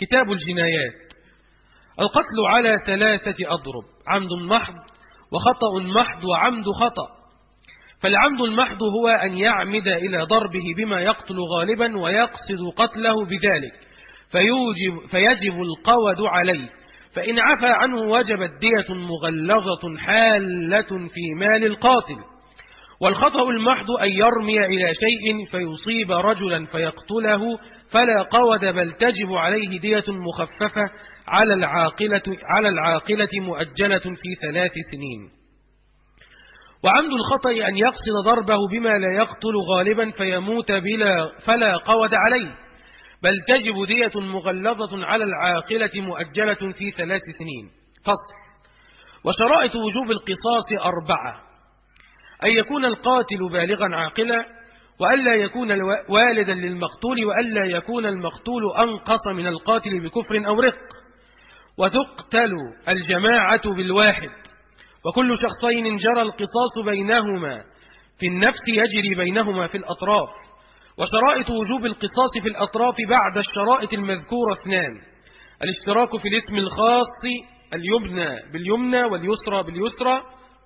كتاب الجنايات. القتل على 3 أضرب: عمد محض وخطأ محض وعمد خطأ. فالعمد المحض هو أن يعمد إلى ضربه بما يقتل غالبا ويقصد قتله بذلك فيجب القود عليه، فإن عفى عنه وجبت دية مغلظة حالة في مال القاتل. والخطأ المحض أن يرمي إلى شيء فيصيب رجلا فيقتله فلا قود، بل تجب عليه دية مخففة على العاقلة مؤجلة في 3 سنين. وعمد الخطأ أن يقصد ضربه بما لا يقتل غالبا فيموت فلا قود عليه، بل تجب دية مغلظة على العاقلة مؤجلة في 3 سنين. فصل. وشرائط وجوب القصاص 4: أن يكون القاتل بالغا عاقلا، وألا يكون والدا للمقتول، وألا يكون المقتول أنقص من القاتل بكفر أو رق. وتقتل الجماعة بالواحد، وكل شخصين جرى القصاص بينهما في النفس يجري بينهما في الأطراف. وشرائط وجوب القصاص في الأطراف بعد الشرائط المذكورة 2: الاشتراك في الاسم الخاص، اليمنى باليمنى واليسرى باليسرى،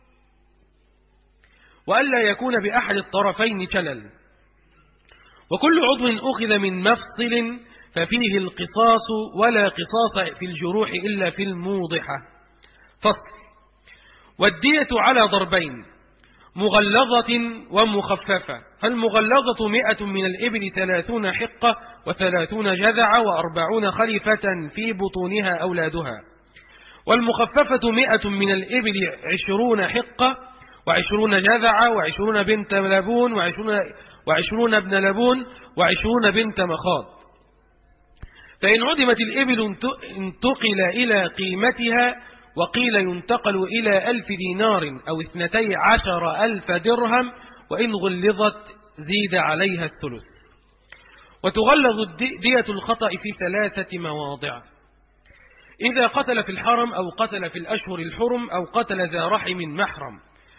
وألا يكون بأحد الطرفين شلل. وكل عضو أخذ من مفصل ففيه القصاص، ولا قصاص في الجروح إلا في الموضحة. فصل. والدية على ضربين: مغلظة ومخففة. فالمغلظة 100 من الإبل 30 حقة و30 جذع و40 خلفة في بطونها أولادها. والمخففة 100 من الإبل 20 حقة و20 جذع و20 بنت لبون و20 ابن لبون و20 بنت مخاض. فإن عدمت الإبل انتقل إلى قيمتها، وقيل ينتقل إلى 1000 دينار أو 12,000 درهم، وإن غلظت زيد عليها الثلث. وتغلظ دية الخطأ في 3 مواضع: إذا قتل في الحرم، أو قتل في الأشهر الحرم، أو قتل ذا رحم محرم.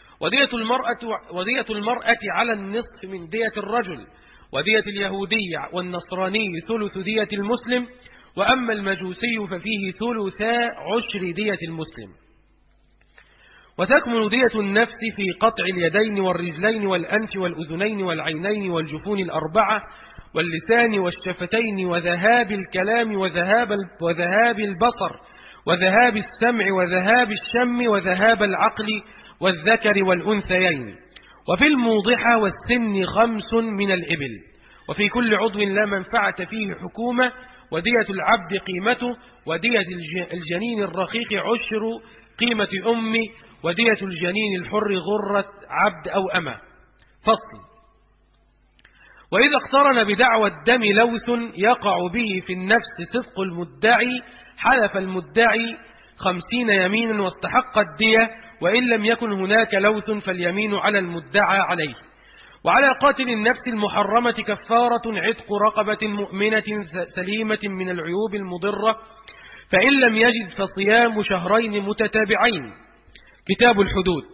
ودية المرأة على النصف من دية الرجل، ودية اليهودي والنصراني ثلث دية المسلم، وأما المجوسي ففيه 3/10 دية المسلم. وتكمل دية النفس في قطع اليدين والرجلين والأنف والأذنين والعينين والجفون 4 واللسان والشفتين، وذهاب الكلام وذهاب البصر وذهاب السمع وذهاب الشم وذهاب العقل والذكر والأنثيين. وفي الموضحة والسن 5 من الإبل. وفي كل عضو لا منفعة فيه حكومة. ودية العبد قيمته، ودية الجنين الرقيق 10 قيمة أمه، ودية الجنين الحر غرة عبد أو أمة. فصل. وإذا اقترن بدعوى الدم لوث يقع به في النفس صدق المدعي، حلف المدعي 50 يمينا واستحق الدية، وإن لم يكن هناك لوث فاليمين على المدعى عليه. وعلى قاتل النفس المحرمة كفارة عتق رقبة مؤمنة سليمة من العيوب المضرة، فإن لم يجد فصيام 2 شهرين متتابعين. كتاب الحدود.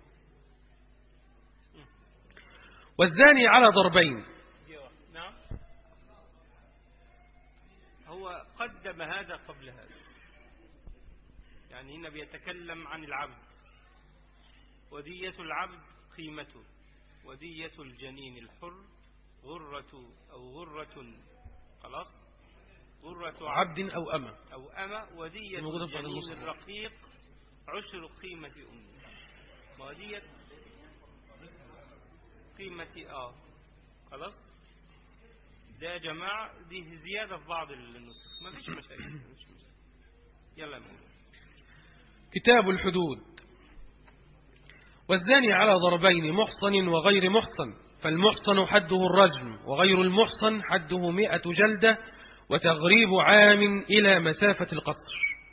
والزاني على ضربين. نعم، هو قدم هذا قبل هذا، يعني هنا بيتكلم عن العبد. ودية العبد قيمته، ودية الجنين الحر غرة أو غرة، خلاص، غرة عبد أو أمة ودية الجنين الرقيق 10 قيمة أمه. ودية قيمة خلاص. ده يا جماعة دي زيادة في بعض النسخ، ما فيش مشاكل. يلا مولا. كتاب الحدود. والزاني على ضربين: محصن وغير محصن. فالمحصن حده الرجم، وغير المحصن حده 100 جلدة، وتغريب عام إلى مسافة القصر.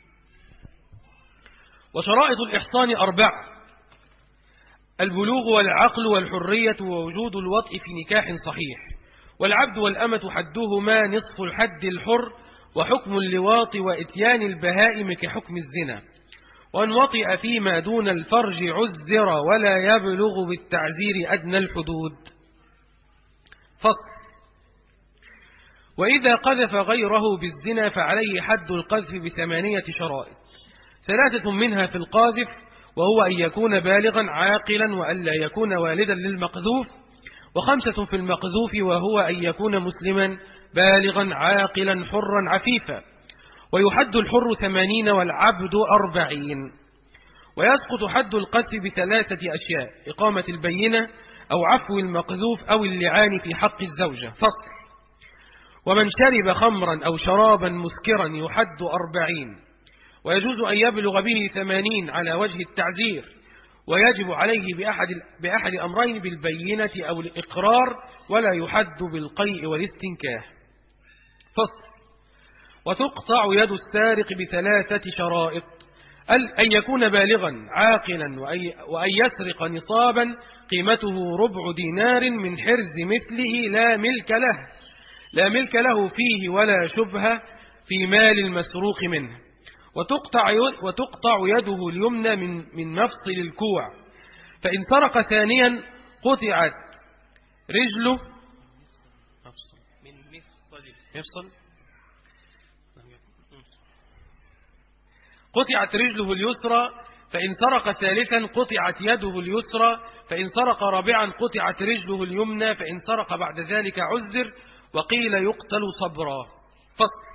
وشرائط الإحصان 4: البلوغ والعقل والحرية ووجود الوطء في نكاح صحيح. والعبد والأمة حدهما نصف الحد الحر، وحكم اللواط وإتيان البهائم كحكم الزنا. وأن وطئ فيما دون الفرج عزر، ولا يبلغ بالتعزير أدنى الحدود. فصل. وإذا قذف غيره بالزنا فعليه حد القذف ب8 شرائط، 3 منها في القاذف، وهو أن يكون بالغا عاقلا وألا يكون والدا للمقذوف، 5 في المقذوف، وهو أن يكون مسلما بالغا عاقلا حرا عفيفا. ويحد الحر 80 والعبد 40. ويسقط حد القذف ب3 أشياء: إقامة البينة أو عفو المقذوف أو اللعان في حق الزوجة. فصل. ومن شرب خمرا أو شرابا مسكرا يحد 40، ويجوز أن يبلغ به 80 على وجه التعزير، ويجب عليه بأحد أمرين: بالبينة أو الإقرار، ولا يحد بالقيء والاستنكاح. فصل. وتقطع يد السارق ب3 شرائط: أن يكون بالغا عاقلا، وأن يسرق نصابا قيمته ربع دينار من حرز مثله لا ملك له فيه ولا شبهة في مال المسروق منه. وتقطع يده اليمنى من مفصل الكوع، فإن سرق ثانيا قطعت رجله قطعت رجله اليسرى، فإن سرق ثالثا قطعت يده اليسرى، فإن سرق رابعا قطعت رجله اليمنى، فإن سرق بعد ذلك عذر، وقيل يقتل صبرا. فصل.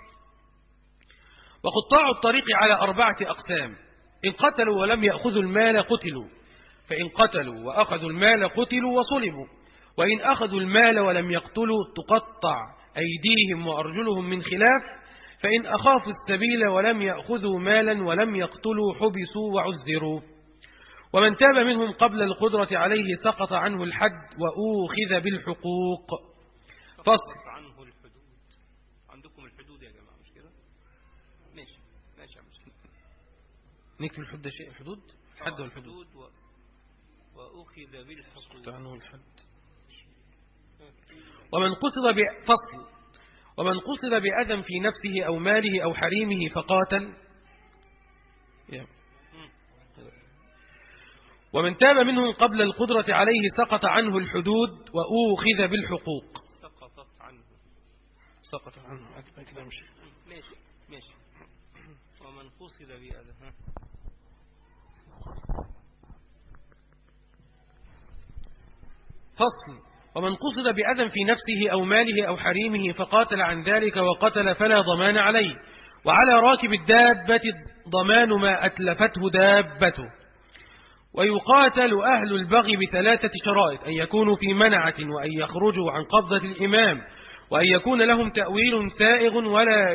وقطاع الطريق على 4 أقسام: إن قتلوا ولم يأخذوا المال قتلوا، فإن قتلوا وأخذوا المال قتلوا وصلبوا، وإن أخذوا المال ولم يقتلوا تقطع أيديهم وأرجلهم من خلاف، فإن أخافوا السبيل ولم يأخذوا مالا ولم يقتلوا حبسوا وعذروا. ومن تاب منهم قبل القدرة عليه سقط عنه الحد وأوخذ بالحقوق. فصل. عنه الحدود. عندكم الحدود يا جماعة مش كده؟ ماشي نكتب الحدود الحد والحدود. وأخذ بالحقوق. عنه الحد. ومن قصد بأذى في نفسه أو ماله أو حريمه فقاتل. ومن تاب منهم قبل القدرة عليه سقط عنه الحدود وأوخذ بالحقوق. سقط عنه كده ماشي. ومن قصد بأذى. فصل. ومن قصد بأذى في نفسه أو ماله أو حريمه فقاتل عن ذلك وقتل فلا ضمان عليه، وعلى راكب الدابة ضمان ما أتلفته دابته. ويقاتل أهل البغي ب3 شرائط: أن يكونوا في منعة، وأن يخرجوا عن قبضة الإمام، وأن يكون لهم تأويل سائغ، ولا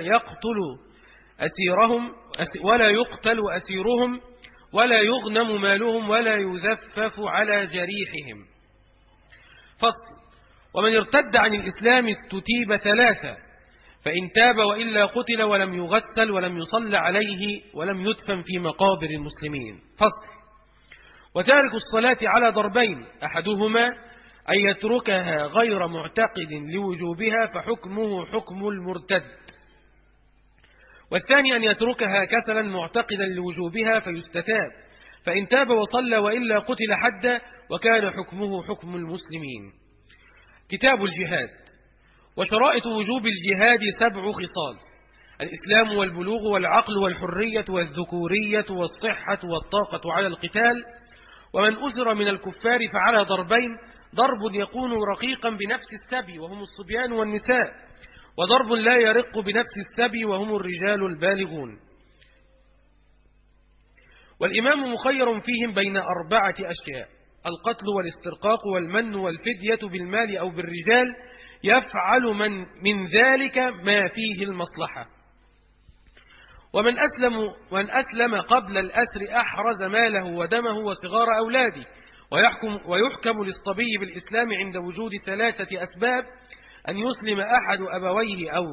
يقتل أسيرهم، ولا يغنم مالهم، ولا يذفف على جريحهم. فصل. ومن ارتد عن الإسلام استتيب 3: فإن تاب وإلا قتل ولم يغسل ولم يصلى عليه ولم يدفن في مقابر المسلمين. فصل. وتارك الصلاة على ضربين: أحدهما أن يتركها غير معتقد لوجوبها فحكمه حكم المرتد، والثاني أن يتركها كسلا معتقدا لوجوبها فيستتاب، فإن تاب وصلى وإلا قتل حدا، وكان حكمه حكم المسلمين. كتاب الجهاد. وشرائط وجوب الجهاد 7 خصال: الإسلام والبلوغ والعقل والحرية والذكورية والصحة والطاقة على القتال. ومن أسر من الكفار فعلى ضربين: ضرب يكون رقيقا بنفس السبي وهم الصبيان والنساء، وضرب لا يرق بنفس السبي وهم الرجال البالغون. والإمام مخير فيهم بين 4 أشياء: القتل والاسترقاق والمن والفدية بالمال أو بالرجال، يفعل من ذلك ما فيه المصلحة. ومن أسلم قبل الأسر أحرز ماله ودمه وصغار أولاده. ويحكم للصبي بالإسلام عند وجود 3 أسباب: أن يسلم أحد أبويه أو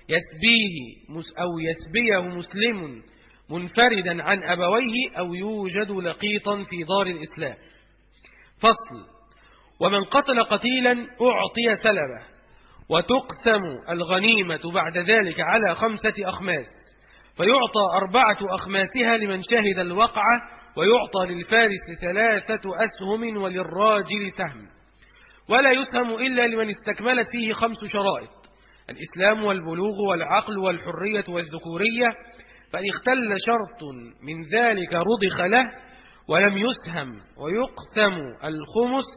يسبيه مسلم منفردا عن أبويه، أو يوجد لقيطا في دار الإسلام. فصل. ومن قتل قتيلا أعطي سلبه، وتقسم الغنيمة بعد ذلك على 5 أخماس، فيعطى 4 أخماسها لمن شهد الوقعة، ويعطى للفارس 3 أسهم وللراجل سهم، ولا يسهم إلا لمن استكملت فيه 5 شرائط: الإسلام والبلوغ والعقل والحرية والذكورية، فإن اختل شرط من ذلك رضخ له ولم يسهم، ويقسم الخمس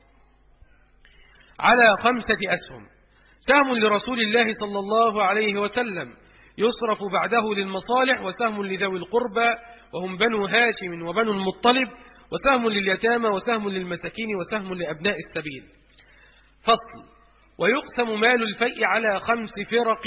على 5 أسهم: سهم لرسول الله صلى الله عليه وسلم يصرف بعده للمصالح، وسهم لذوي القربى وهم بنو هاشم وبنو المطلب، وسهم لليتامى، وسهم للمساكين، وسهم لأبناء السبيل. فصل: ويقسم مال الفيء على 5 فرق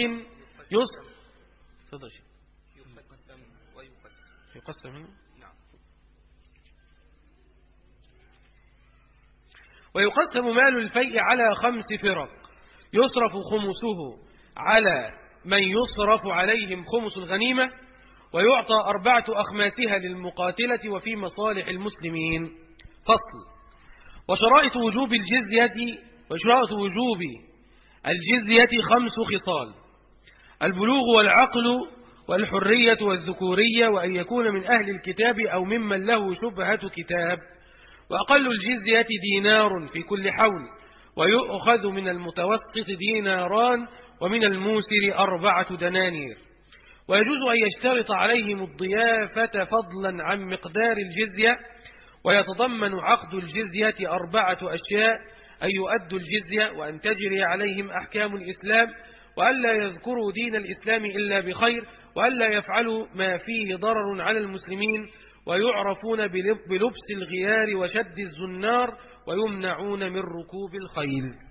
ويقسم مال الفيء على 5 فرق يصرف خمسه على من يصرف عليهم خمس الغنيمة، ويعطى 4 أخماسها للمقاتلة وفي مصالح المسلمين. فصل: وشرائط وجوب الجزية 5 خصال: البلوغ والعقل والحرية والذكورية، وأن يكون من أهل الكتاب أو ممن له شبهة كتاب، وأقل الجزية دينار في كل حول، ويؤخذ من المتوسط ديناران، ومن الموسر 4 دنانير. ويجوز أن يشترط عليهم الضيافة فضلا عن مقدار الجزية، ويتضمن عقد الجزية 4 أشياء: أن يؤدوا الجزية، وأن تجري عليهم أحكام الإسلام، وألا يذكروا دين الإسلام إلا بخير، وألا يفعلوا ما فيه ضرر على المسلمين، ويعرفون بلبس الغيار وشد الزنار، ويمنعون من ركوب الخيل.